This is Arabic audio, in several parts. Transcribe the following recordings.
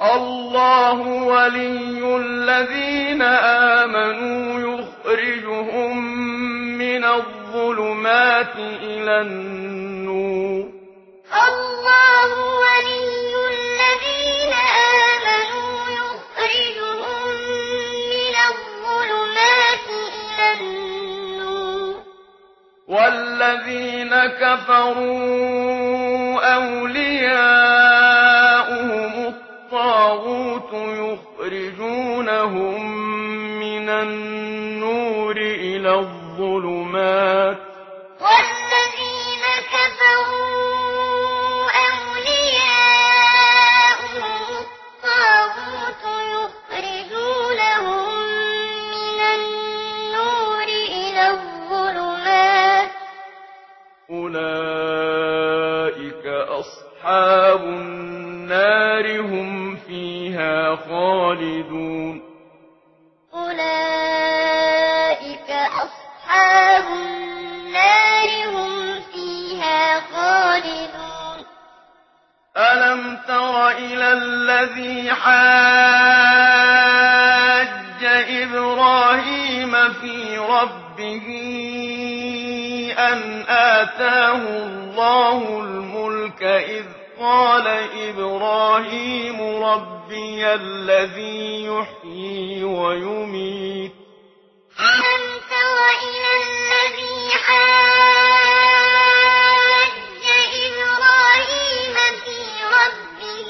الله ولي الذين آمنوا يخرجهم من الظلمات إلى النور. الله ولي الذين آمنوا يخرجهم من الظلمات إلى النور. والذين كفروا أولياؤهم الطاغوت يخرجونهم من النور إلى الظلمات. والذين كفروا أولياؤهم الطاغوت يخرجونهم من النور إلى الظلمات. أولئك أصحاب النار هم فيها خالدون. أولئك أصحاب النار هم فيها خالدون. ألم تر إلى الذي حاج إبراهيم في ربه أن آتاه الله الملك إذ قال إبراهيم ربي الذي يحيي ويميت. ألم تر إلى الذي حاج إبراهيم في ربه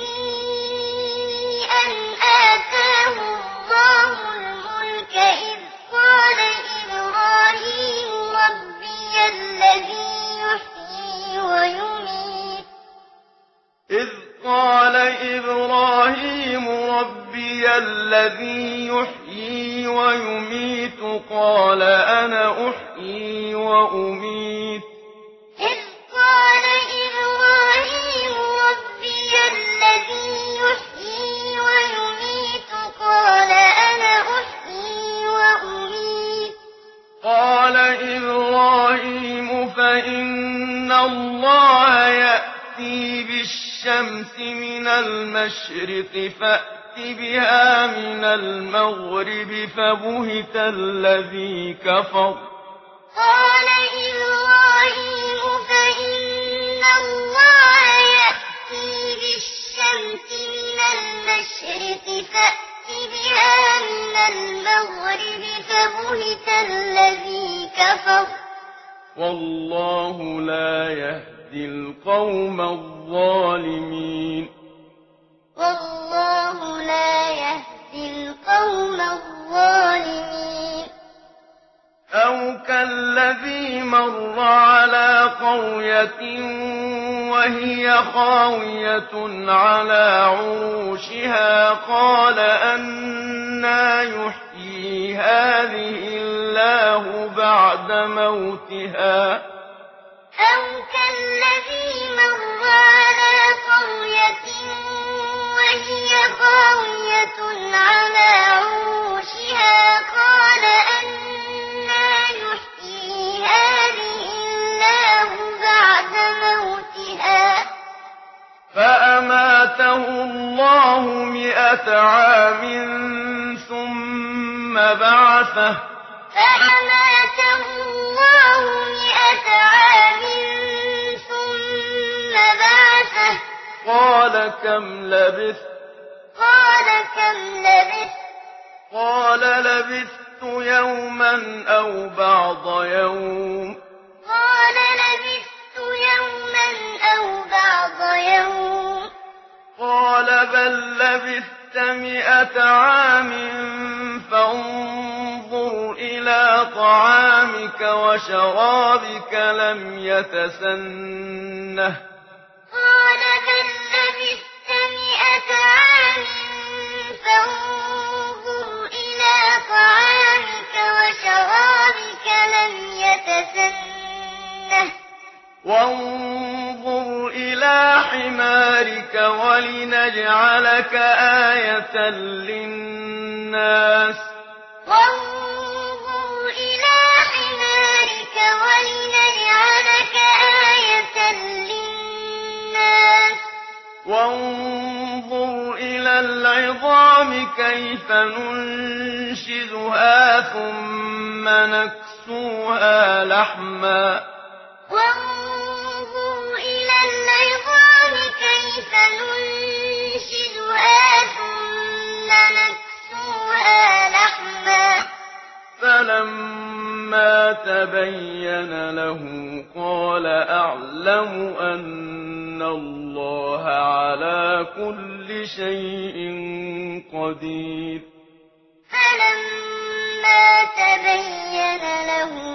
أن آتاه الله الملك إذ قال إبراهيم ربي الذي يحيي ويميت. إذ قال إبراهيم ربي الذي يحيي ويميت قال أنا أحيي وأميت. إذ قال إبراهيم ربي الذي يحيي ويميت قال أنا أحيي وأميت. قال إبراهيم فإن الله يأتي بالشمس من المشرق فأت بها من المغرب فبهت الذي كفر. قال إبراهيم فإن الله يأتي بالشمس من المشرق فأت بها من المغرب فبهت الذي كفر. والله لا يهدي القوم الظالمين. والله لا يهدي القوم الظالمين. أو كالذي مر على قرية وهي خاوية على عروشها قال أنى يحيي هذه الله بعد موتها. أو كالذي مر على قرية وهي خاوية على عروشها قال أنى يحيي هذه الله بعد موتها. فأماته الله 100 عام ثم بعثه. فأماته الله 100 عام ثم بعثه. قال كم لبثت؟ قال كم لبثت؟ قال لبثت يوما أو بعض يوم. قال لبثت يوما أو بعض يوم. قال بل لبثت 100 عام فانظر إلى طعامك وشرابك لم يتسنه. قال بل لبثت 100 عام فانظر إلى طعامك وشرابك لم يتسنه. وانظر إلى حمارك ولنجعلك آية للناس. وانظر إلى حمارك ولنجعلك آية للناس. وانظر إلى العظام كيف ننشزها ثم نكسوها لحما وانظر إلى العظام كيف ننشزها ثم نكسوها لحما فلما تبين له قال أعلم أن الله على كل شيء قدير فلما تبين له